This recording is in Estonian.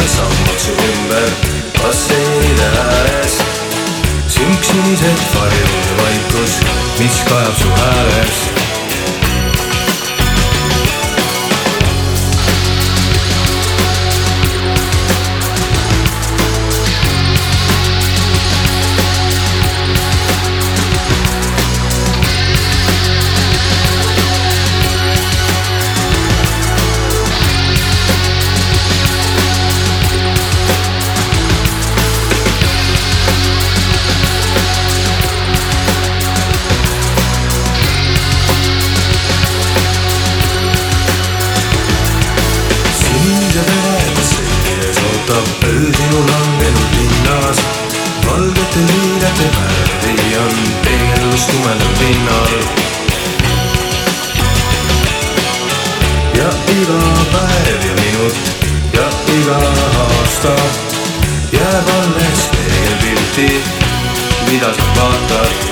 sammud su ümber basseinide ääres. Sinised varjud ja vaikus, mis kajab su hääles. Öö sinu langenud linnas, valgete liinete värvi on peegeldus tumedal pinnal. Ja iga päev ja minut ja iga aasta jääb alles peegelpilti, mida sa vaatad.